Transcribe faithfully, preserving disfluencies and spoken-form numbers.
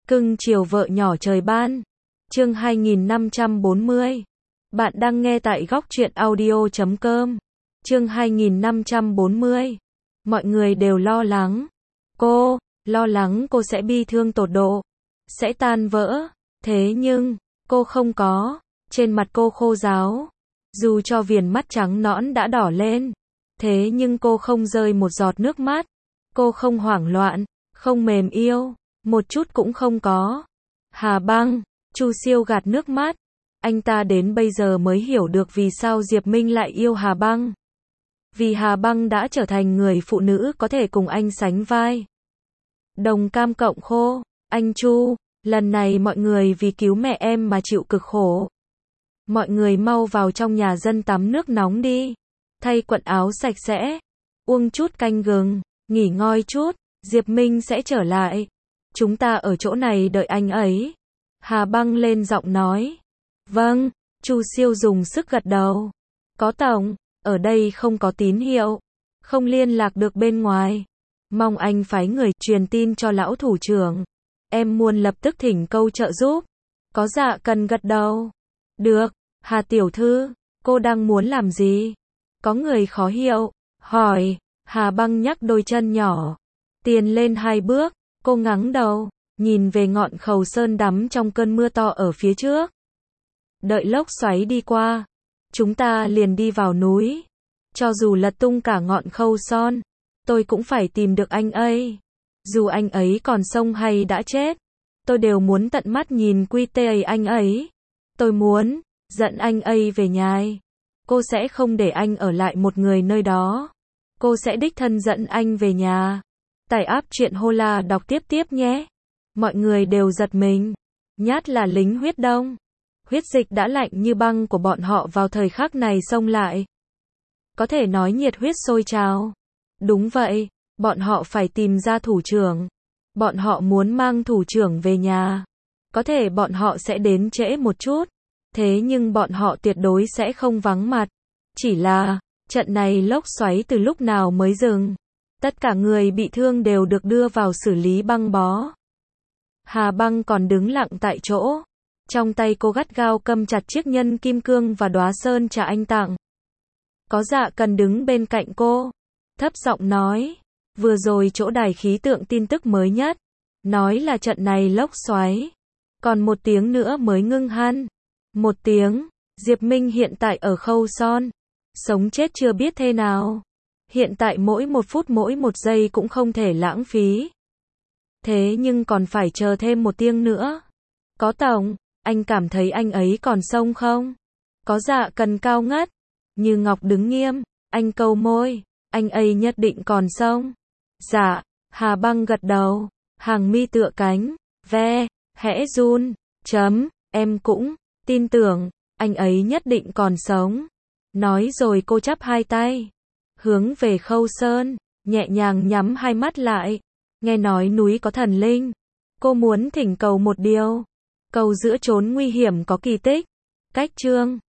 Cưng chiều vợ nhỏ trời ban. Chương hai nghìn năm trăm bốn mươi. Bạn đang nghe tại góc truyện audio chấm com. Chương hai nghìn năm trăm bốn mươi. Mọi người đều lo lắng. Cô, lo lắng cô sẽ bi thương tột độ, sẽ tan vỡ. Thế nhưng, cô không có. Trên mặt cô khô ráo. Dù cho viền mắt trắng nõn đã đỏ lên. Thế nhưng cô không rơi một giọt nước mắt. Cô không hoảng loạn, không mềm yếu, một chút cũng không có. Hà Băng, Chu Siêu gạt nước mắt. Anh ta đến bây giờ mới hiểu được vì sao Diệp Minh lại yêu Hà Băng. Vì Hà Băng đã trở thành người phụ nữ có thể cùng anh sánh vai. Đồng cam cộng khô. Anh Chu, lần này mọi người vì cứu mẹ em mà chịu cực khổ. Mọi người mau vào trong nhà dân tắm nước nóng đi. Thay quần áo sạch sẽ. Uống chút canh gừng, nghỉ ngơi chút. Diệp Minh sẽ trở lại. Chúng ta ở chỗ này đợi anh ấy. Hà Băng lên giọng nói. Vâng, Chu Siêu dùng sức gật đầu. Có tổng, ở đây không có tín hiệu. Không liên lạc được bên ngoài. Mong anh phái người truyền tin cho lão thủ trưởng. Em muốn lập tức thỉnh câu trợ giúp. Có Dạ Cần gật đầu. Được, Hà tiểu thư, cô đang muốn làm gì? Có người khó hiểu, hỏi. Hà Băng nhắc đôi chân nhỏ. Tiến lên hai bước, cô ngẩng đầu, nhìn về ngọn Khầu Sơn đắm trong cơn mưa to ở phía trước. Đợi lốc xoáy đi qua, chúng ta liền đi vào núi. Cho dù lật tung cả ngọn Khâu Son, tôi cũng phải tìm được anh ấy. Dù anh ấy còn sống hay đã chết, tôi đều muốn tận mắt nhìn quy tê anh ấy. Tôi muốn dẫn anh ấy về nhà. Cô sẽ không để anh ở lại một người nơi đó. Cô sẽ đích thân dẫn anh về nhà. Tải app truyện Hola đọc tiếp tiếp nhé. Mọi người đều giật mình. Nhát là lính huyết đông. Huyết dịch đã lạnh như băng của bọn họ vào thời khắc này xông lại. Có thể nói nhiệt huyết sôi trào. Đúng vậy, bọn họ phải tìm ra thủ trưởng. Bọn họ muốn mang thủ trưởng về nhà. Có thể bọn họ sẽ đến trễ một chút. Thế nhưng bọn họ tuyệt đối sẽ không vắng mặt. Chỉ là, trận này lốc xoáy từ lúc nào mới dừng. Tất cả người bị thương đều được đưa vào xử lý băng bó. Hà Băng còn đứng lặng tại chỗ. Trong tay cô gắt gao cầm chặt chiếc nhân kim cương và đóa sơn trà anh tặng. Có Dạ Cần đứng bên cạnh cô. Thấp giọng nói. Vừa rồi chỗ đài khí tượng tin tức mới nhất. Nói là trận này lốc xoáy. Còn một tiếng nữa mới ngưng hẳn. Một tiếng. Diệp Minh hiện tại ở Khâu Son. Sống chết chưa biết thế nào. Hiện tại mỗi một phút mỗi một giây cũng không thể lãng phí. Thế nhưng còn phải chờ thêm một tiếng nữa. Có tổng, anh cảm thấy anh ấy còn sống không? Có Dạ Cần cao ngất. Như ngọc đứng nghiêm, anh câu môi. Anh ấy nhất định còn sống. Dạ, Hà Băng gật đầu. Hàng mi tựa cánh. Ve, khẽ run. Chấm, em cũng tin tưởng, anh ấy nhất định còn sống. Nói rồi cô chắp hai tay. Hướng về Khâu Sơn, nhẹ nhàng nhắm hai mắt lại. Nghe nói núi có thần linh. Cô muốn thỉnh cầu một điều. Cầu giữa chốn nguy hiểm có kỳ tích. Cách chương